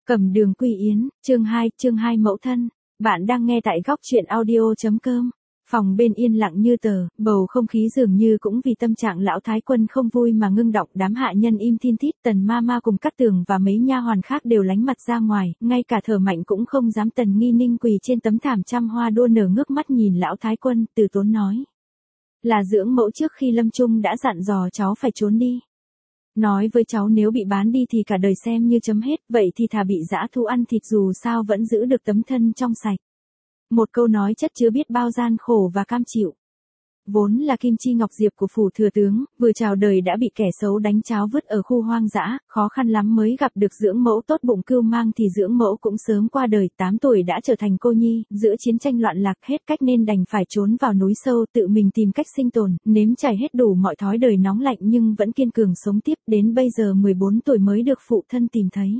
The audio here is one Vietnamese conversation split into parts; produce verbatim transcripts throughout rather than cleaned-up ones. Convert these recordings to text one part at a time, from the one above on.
Cầm đường quy yến, chương hai, chương hai mẫu thân. Bạn đang nghe tại góc truyện audio.com. Phòng bên yên lặng như tờ, bầu không khí dường như cũng vì tâm trạng lão thái quân không vui mà ngưng đọng. Đám hạ nhân im thin thít, Tần ma ma cùng Cát Tường và mấy nha hoàn khác đều lánh mặt ra ngoài, ngay cả Thở Mạnh cũng không dám. Tần Nghi Ninh quỳ trên tấm thảm trăm hoa đua nở ngước mắt nhìn lão thái quân, từ tốn nói: Là dưỡng mẫu trước khi lâm chung đã dặn dò cháu phải trốn đi. Nói với cháu nếu bị bán đi thì cả đời xem như chấm hết, vậy thì thà bị dã thú ăn thịt dù sao vẫn giữ được tấm thân trong sạch. Một câu nói chất chứa biết bao gian khổ và cam chịu. Vốn là kim chi ngọc diệp của phủ thừa tướng, vừa chào đời đã bị kẻ xấu đánh cháo vứt ở khu hoang dã, khó khăn lắm mới gặp được dưỡng mẫu tốt bụng cưu mang thì dưỡng mẫu cũng sớm qua đời, tám tuổi đã trở thành cô nhi, giữa chiến tranh loạn lạc hết cách nên đành phải trốn vào núi sâu tự mình tìm cách sinh tồn, nếm trải hết đủ mọi thói đời nóng lạnh nhưng vẫn kiên cường sống tiếp, đến bây giờ mười bốn tuổi mới được phụ thân tìm thấy.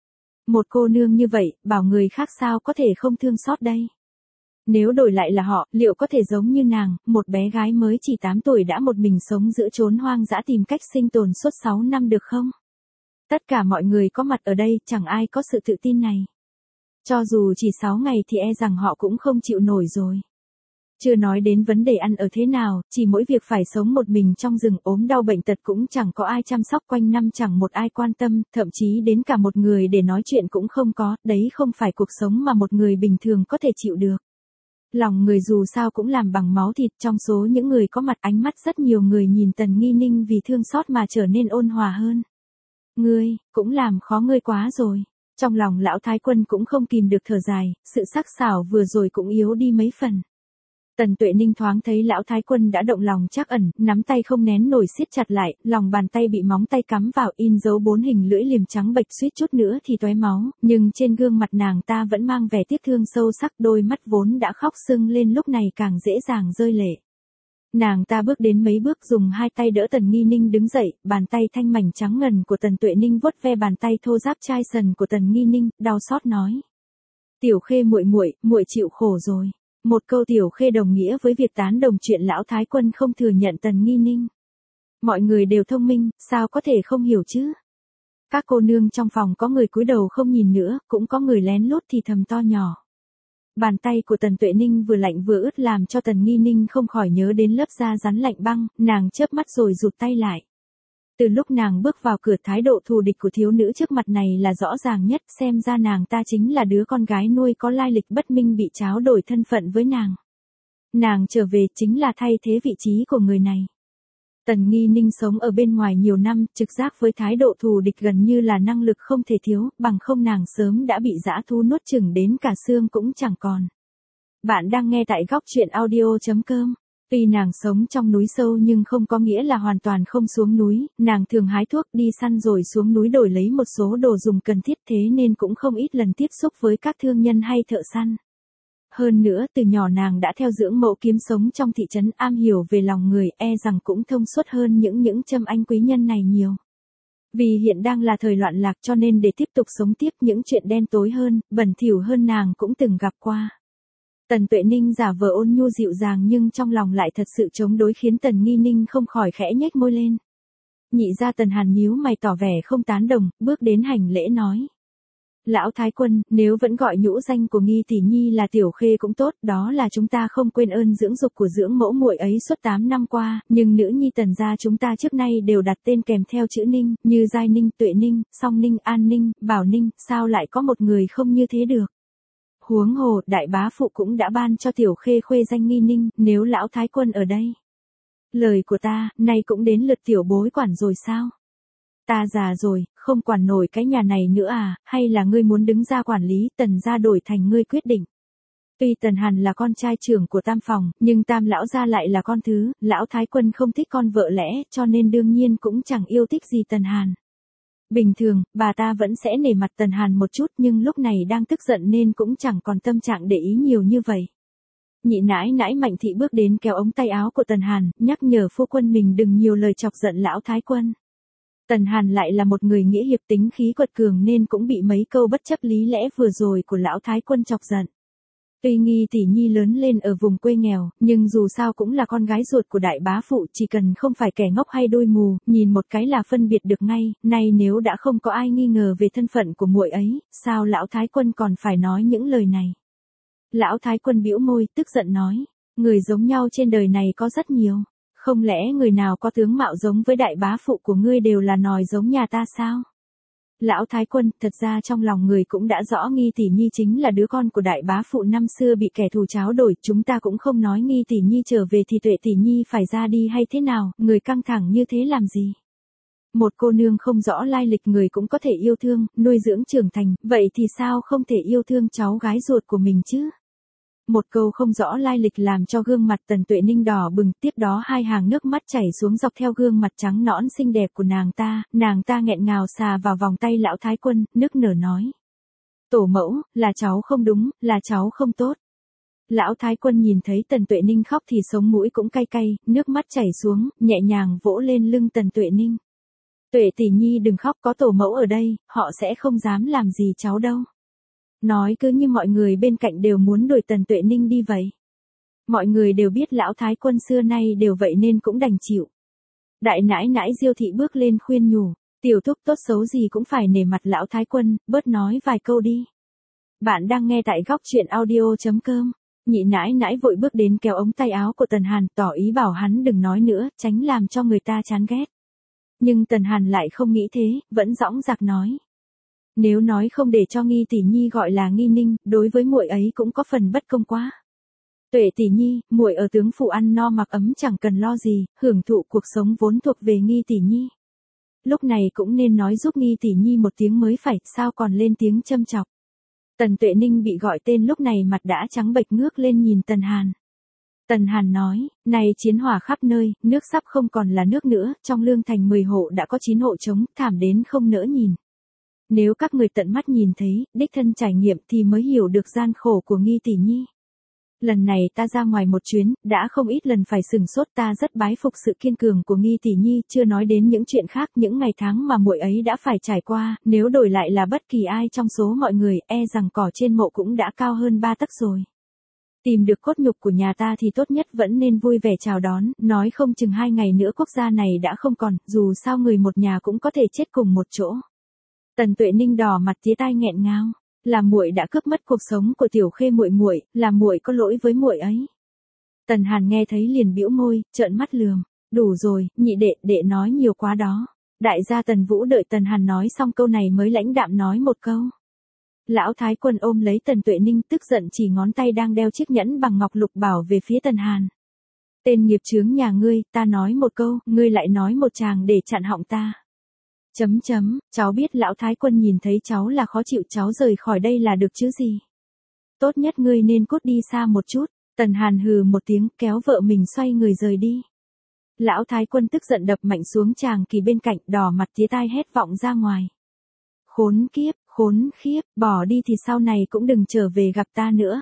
Một cô nương như vậy, bảo người khác sao có thể không thương xót đây. Nếu đổi lại là họ, liệu có thể giống như nàng, một bé gái mới chỉ tám tuổi đã một mình sống giữa chốn hoang dã tìm cách sinh tồn suốt sáu năm được không? Tất cả mọi người có mặt ở đây, chẳng ai có sự tự tin này. Cho dù chỉ sáu ngày thì e rằng họ cũng không chịu nổi rồi. Chưa nói đến vấn đề ăn ở thế nào, chỉ mỗi việc phải sống một mình trong rừng ốm đau bệnh tật cũng chẳng có ai chăm sóc, quanh năm chẳng một ai quan tâm, thậm chí đến cả một người để nói chuyện cũng không có, đấy không phải cuộc sống mà một người bình thường có thể chịu được. Lòng người dù sao cũng làm bằng máu thịt, trong số những người có mặt ánh mắt rất nhiều người nhìn Tần Nghi Ninh vì thương xót mà trở nên ôn hòa hơn. Ngươi, cũng làm khó ngươi quá rồi. Trong lòng lão thái quân cũng không kìm được thở dài, sự sắc sảo vừa rồi cũng yếu đi mấy phần. Tần Tuệ Ninh thoáng thấy lão thái quân đã động lòng trắc ẩn, nắm tay không nén nổi siết chặt lại, lòng bàn tay bị móng tay cắm vào in dấu bốn hình lưỡi liềm trắng bệch, suýt chút nữa thì tóe máu, nhưng trên gương mặt nàng ta vẫn mang vẻ tiếc thương sâu sắc, đôi mắt vốn đã khóc sưng lên lúc này càng dễ dàng rơi lệ. Nàng ta bước đến mấy bước dùng hai tay đỡ Tần Nghi Ninh đứng dậy, bàn tay thanh mảnh trắng ngần của Tần Tuệ Ninh vuốt ve bàn tay thô ráp chai sần của Tần Nghi Ninh, đau xót nói: Tiểu Khê muội muội, muội chịu khổ rồi. Một câu Tiểu Khê đồng nghĩa với việc tán đồng chuyện lão thái quân không thừa nhận Tần Nghi Ninh. Mọi người đều thông minh, sao có thể không hiểu chứ? Các cô nương trong phòng có người cúi đầu không nhìn nữa, cũng có người lén lút thì thầm to nhỏ. Bàn tay của Tần Tuệ Ninh vừa lạnh vừa ướt làm cho Tần Nghi Ninh không khỏi nhớ đến lớp da rắn lạnh băng, nàng chớp mắt rồi rụt tay lại. Từ lúc nàng bước vào cửa, thái độ thù địch của thiếu nữ trước mặt này là rõ ràng nhất, xem ra nàng ta chính là đứa con gái nuôi có lai lịch bất minh bị tráo đổi thân phận với nàng. Nàng trở về chính là thay thế vị trí của người này. Tần Nghi Ninh sống ở bên ngoài nhiều năm, trực giác với thái độ thù địch gần như là năng lực không thể thiếu, bằng không nàng sớm đã bị dã thú nuốt chửng đến cả xương cũng chẳng còn. Bạn đang nghe tại góc truyện audio.com. Tuy nàng sống trong núi sâu nhưng không có nghĩa là hoàn toàn không xuống núi, nàng thường hái thuốc đi săn rồi xuống núi đổi lấy một số đồ dùng cần thiết, thế nên cũng không ít lần tiếp xúc với các thương nhân hay thợ săn. Hơn nữa từ nhỏ nàng đã theo dưỡng mẫu kiếm sống trong thị trấn, am hiểu về lòng người, e rằng cũng thông suốt hơn những những trâm anh quý nhân này nhiều. Vì hiện đang là thời loạn lạc cho nên để tiếp tục sống tiếp những chuyện đen tối hơn, bẩn thỉu hơn nàng cũng từng gặp qua. Tần Tuệ Ninh giả vờ ôn nhu dịu dàng nhưng trong lòng lại thật sự chống đối khiến Tần Nghi Ninh không khỏi khẽ nhếch môi lên. Nhị gia Tần Hàn nhíu mày tỏ vẻ không tán đồng, bước đến hành lễ nói: Lão thái quân, nếu vẫn gọi nhũ danh của Nghi tỷ nhi là Tiểu Khê cũng tốt, đó là chúng ta không quên ơn dưỡng dục của dưỡng mẫu muội ấy suốt tám năm qua, nhưng nữ nhi Tần gia chúng ta trước nay đều đặt tên kèm theo chữ Ninh, như Giai Ninh, Tuệ Ninh, Song Ninh, An Ninh, Bảo Ninh, sao lại có một người không như thế được? Huống hồ, đại bá phụ cũng đã ban cho Tiểu Khê khuê danh Nghi Ninh, nếu lão thái quân ở đây. Lời của ta, nay cũng đến lượt tiểu bối quản rồi sao? Ta già rồi, không quản nổi cái nhà này nữa à, hay là ngươi muốn đứng ra quản lý, Tần gia đổi thành ngươi quyết định. Tuy Tần Hàn là con trai trưởng của Tam phòng, nhưng Tam lão gia lại là con thứ, lão thái quân không thích con vợ lẽ, cho nên đương nhiên cũng chẳng yêu thích gì Tần Hàn. Bình thường, bà ta vẫn sẽ nể mặt Tần Hàn một chút nhưng lúc này đang tức giận nên cũng chẳng còn tâm trạng để ý nhiều như vậy. Nhị nãi nãi Mạnh thị bước đến kéo ống tay áo của Tần Hàn, nhắc nhở phu quân mình đừng nhiều lời chọc giận lão thái quân. Tần Hàn lại là một người nghĩa hiệp tính khí quật cường nên cũng bị mấy câu bất chấp lý lẽ vừa rồi của lão thái quân chọc giận. Tuy Nghi tỷ nhi lớn lên ở vùng quê nghèo, nhưng dù sao cũng là con gái ruột của đại bá phụ, chỉ cần không phải kẻ ngốc hay đôi mù, nhìn một cái là phân biệt được ngay, nay nếu đã không có ai nghi ngờ về thân phận của muội ấy, sao lão thái quân còn phải nói những lời này? Lão thái quân bĩu môi, tức giận nói, người giống nhau trên đời này có rất nhiều, không lẽ người nào có tướng mạo giống với đại bá phụ của ngươi đều là nòi giống nhà ta sao? Lão thái quân, thật ra trong lòng người cũng đã rõ Nghi tỷ nhi chính là đứa con của đại bá phụ năm xưa bị kẻ thù tráo đổi, chúng ta cũng không nói Nghi tỷ nhi trở về thì Tuệ tỷ nhi phải ra đi hay thế nào, người căng thẳng như thế làm gì? Một cô nương không rõ lai lịch người cũng có thể yêu thương, nuôi dưỡng trưởng thành, vậy thì sao không thể yêu thương cháu gái ruột của mình chứ? Một câu không rõ lai lịch làm cho gương mặt Tần Tuệ Ninh đỏ bừng, tiếp đó hai hàng nước mắt chảy xuống dọc theo gương mặt trắng nõn xinh đẹp của nàng ta, nàng ta nghẹn ngào xà vào vòng tay lão thái quân, nức nở nói. Tổ mẫu, là cháu không đúng, là cháu không tốt. Lão thái quân nhìn thấy Tần Tuệ Ninh khóc thì sống mũi cũng cay cay, nước mắt chảy xuống, nhẹ nhàng vỗ lên lưng Tần Tuệ Ninh. Tuệ tỷ nhi đừng khóc, có tổ mẫu ở đây, họ sẽ không dám làm gì cháu đâu. Nói cứ như mọi người bên cạnh đều muốn đuổi Tần Tuệ Ninh đi vậy. Mọi người đều biết lão thái quân xưa nay đều vậy nên cũng đành chịu. Đại nãi nãi Diêu thị bước lên khuyên nhủ, tiểu thúc tốt xấu gì cũng phải nể mặt lão thái quân, bớt nói vài câu đi. Bạn đang nghe tại góc truyện audio chấm com. Nhị nãi nãi vội bước đến kéo ống tay áo của Tần Hàn, tỏ ý bảo hắn đừng nói nữa, tránh làm cho người ta chán ghét. Nhưng Tần Hàn lại không nghĩ thế, vẫn dõng dạc nói. Nếu nói không để cho Nghi tỷ nhi gọi là Nghi Ninh, đối với muội ấy cũng có phần bất công quá. Tuệ tỷ nhi, muội ở tướng phủ ăn no mặc ấm chẳng cần lo gì, hưởng thụ cuộc sống vốn thuộc về Nghi tỷ nhi. Lúc này cũng nên nói giúp Nghi tỷ nhi một tiếng mới phải, sao còn lên tiếng châm chọc. Tần Tuệ Ninh bị gọi tên lúc này mặt đã trắng bệch ngước lên nhìn Tần Hàn. Tần Hàn nói, này chiến hỏa khắp nơi, nước sắp không còn là nước nữa, trong lương thành mười hộ đã có chín hộ trống, thảm đến không nỡ nhìn. Nếu các người tận mắt nhìn thấy, đích thân trải nghiệm thì mới hiểu được gian khổ của Nghi tỷ nhi. Lần này ta ra ngoài một chuyến, đã không ít lần phải sừng sốt, ta rất bái phục sự kiên cường của Nghi tỷ nhi, chưa nói đến những chuyện khác, những ngày tháng mà muội ấy đã phải trải qua, nếu đổi lại là bất kỳ ai trong số mọi người, e rằng cỏ trên mộ cũng đã cao hơn ba tấc rồi. Tìm được cốt nhục của nhà ta thì tốt nhất vẫn nên vui vẻ chào đón, nói không chừng hai ngày nữa quốc gia này đã không còn, dù sao người một nhà cũng có thể chết cùng một chỗ. Tần Tuệ Ninh đỏ mặt tía tai nghẹn ngào, là muội đã cướp mất cuộc sống của tiểu khê muội muội, là muội có lỗi với muội ấy. Tần Hàn nghe thấy liền bĩu môi, trợn mắt lườm, đủ rồi, nhị đệ, đệ nói nhiều quá đó. Đại gia Tần Vũ đợi Tần Hàn nói xong câu này mới lãnh đạm nói một câu. Lão thái quân ôm lấy Tần Tuệ Ninh tức giận chỉ ngón tay đang đeo chiếc nhẫn bằng ngọc lục bảo về phía Tần Hàn. Tên nghiệp chướng nhà ngươi, ta nói một câu, ngươi lại nói một tràng để chặn họng ta. Chấm chấm, cháu biết lão thái quân nhìn thấy cháu là khó chịu, cháu rời khỏi đây là được chứ gì. Tốt nhất ngươi nên cút đi xa một chút. Tần Hàn hừ một tiếng kéo vợ mình xoay người rời đi. Lão thái quân tức giận đập mạnh xuống chàng kỳ bên cạnh, đỏ mặt tía tai hét vọng ra ngoài. Khốn kiếp, khốn khiếp, bỏ đi thì sau này cũng đừng trở về gặp ta nữa.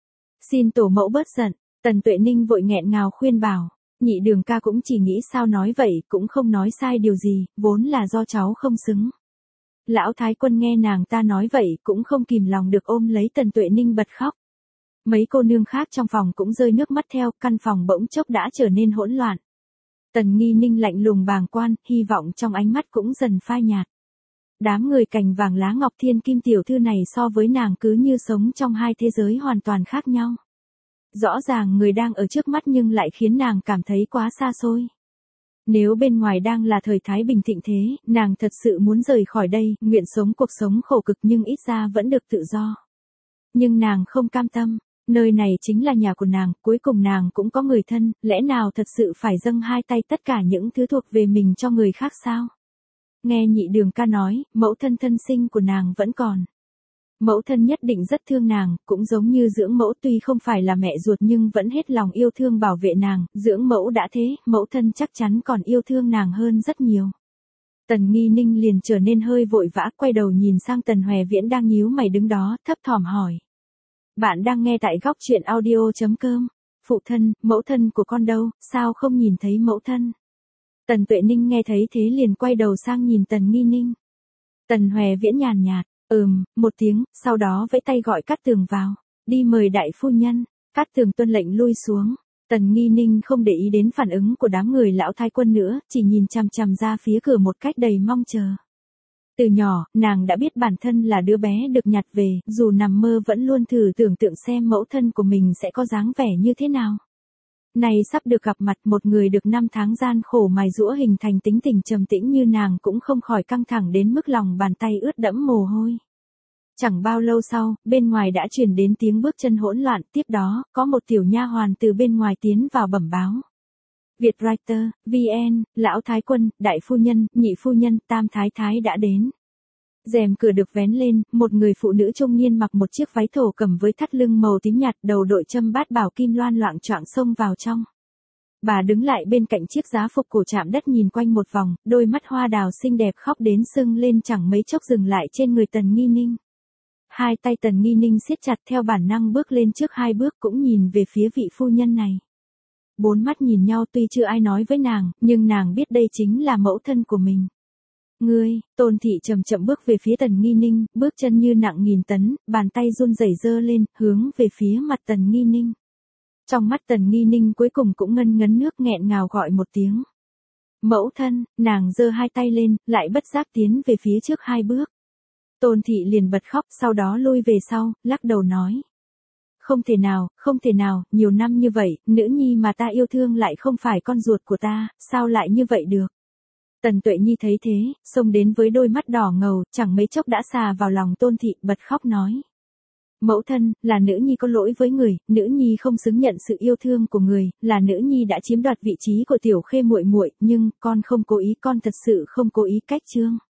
Xin tổ mẫu bớt giận. Tần Tuệ Ninh vội nghẹn ngào khuyên bảo. Nhị đường ca cũng chỉ nghĩ sao nói vậy, cũng không nói sai điều gì, vốn là do cháu không xứng. Lão thái quân nghe nàng ta nói vậy cũng không kìm lòng được ôm lấy Tần Tuệ Ninh bật khóc. Mấy cô nương khác trong phòng cũng rơi nước mắt theo, căn phòng bỗng chốc đã trở nên hỗn loạn. Tần Nghi Ninh lạnh lùng bàng quan, hy vọng trong ánh mắt cũng dần phai nhạt. Đám người cành vàng lá ngọc thiên kim tiểu thư này so với nàng cứ như sống trong hai thế giới hoàn toàn khác nhau. Rõ ràng người đang ở trước mắt nhưng lại khiến nàng cảm thấy quá xa xôi. Nếu bên ngoài đang là thời thái bình thịnh thế, nàng thật sự muốn rời khỏi đây, nguyện sống cuộc sống khổ cực nhưng ít ra vẫn được tự do. Nhưng nàng không cam tâm, nơi này chính là nhà của nàng, cuối cùng nàng cũng có người thân, lẽ nào thật sự phải dâng hai tay tất cả những thứ thuộc về mình cho người khác sao? Nghe nhị đường ca nói, mẫu thân thân sinh của nàng vẫn còn. Mẫu thân nhất định rất thương nàng, cũng giống như dưỡng mẫu tuy không phải là mẹ ruột nhưng vẫn hết lòng yêu thương bảo vệ nàng, dưỡng mẫu đã thế, mẫu thân chắc chắn còn yêu thương nàng hơn rất nhiều. Tần Nghi Ninh liền trở nên hơi vội vã, quay đầu nhìn sang Tần Hòe Viễn đang nhíu mày đứng đó, thấp thỏm hỏi. Bạn đang nghe tại góc truyện audio chấm com. Phụ thân, mẫu thân của con đâu, sao không nhìn thấy mẫu thân? Tần Tuệ Ninh nghe thấy thế liền quay đầu sang nhìn Tần Nghi Ninh. Tần Hòe Viễn nhàn nhạt. Ừm, một tiếng, sau đó vẫy tay gọi Cát Tường vào. đi mời đại phu nhân. Cát Tường tuân lệnh lui xuống. Tần Nghi Ninh không để ý đến phản ứng của đám người lão thái quân nữa, chỉ nhìn chằm chằm ra phía cửa một cách đầy mong chờ. Từ nhỏ, nàng đã biết bản thân là đứa bé được nhặt về, dù nằm mơ vẫn luôn thử tưởng tượng xem mẫu thân của mình sẽ có dáng vẻ như thế nào. Này sắp được gặp mặt một người được năm tháng gian khổ mài giũa hình thành tính tình trầm tĩnh như nàng cũng không khỏi căng thẳng đến mức lòng bàn tay ướt đẫm mồ hôi. Chẳng bao lâu sau, bên ngoài đã truyền đến tiếng bước chân hỗn loạn, tiếp đó, có một tiểu nha hoàn từ bên ngoài tiến vào bẩm báo. Vietwriter, vê en, lão thái quân, đại phu nhân, nhị phu nhân, tam thái thái đã đến. Rèm cửa được vén lên, một người phụ nữ trung niên mặc một chiếc váy thổ cẩm với thắt lưng màu tím nhạt, đầu đội châm bát bảo kim loan loạng choạng xông vào trong. Bà đứng lại bên cạnh chiếc giá phục cổ chạm đất nhìn quanh một vòng, đôi mắt hoa đào xinh đẹp khóc đến sưng lên chẳng mấy chốc dừng lại trên người Tần Nghi Ninh. Hai tay Tần Nghi Ninh siết chặt theo bản năng bước lên trước hai bước cũng nhìn về phía vị phu nhân này. Bốn mắt nhìn nhau tuy chưa ai nói với nàng, nhưng nàng biết đây chính là mẫu thân của mình. Ngươi, Tôn Thị chậm chậm bước về phía Tần Nghi Ninh, bước chân như nặng nghìn tấn, bàn tay run rẩy giơ lên, hướng về phía mặt Tần Nghi Ninh. Trong mắt Tần Nghi Ninh cuối cùng cũng ngân ngấn nước nghẹn ngào gọi một tiếng. Mẫu thân, nàng giơ hai tay lên, lại bất giác tiến về phía trước hai bước. Tôn Thị liền bật khóc, sau đó lui về sau, lắc đầu nói. Không thể nào, không thể nào, nhiều năm như vậy, nữ nhi mà ta yêu thương lại không phải con ruột của ta, sao lại như vậy được? Tần Tuệ Nhi thấy thế, xông đến với đôi mắt đỏ ngầu, chẳng mấy chốc đã xà vào lòng Tôn Thị, bật khóc nói. Mẫu thân, là nữ nhi có lỗi với người, nữ nhi không xứng nhận sự yêu thương của người, là nữ nhi đã chiếm đoạt vị trí của tiểu khê muội muội, nhưng con không cố ý, con thật sự không cố ý cách Trương.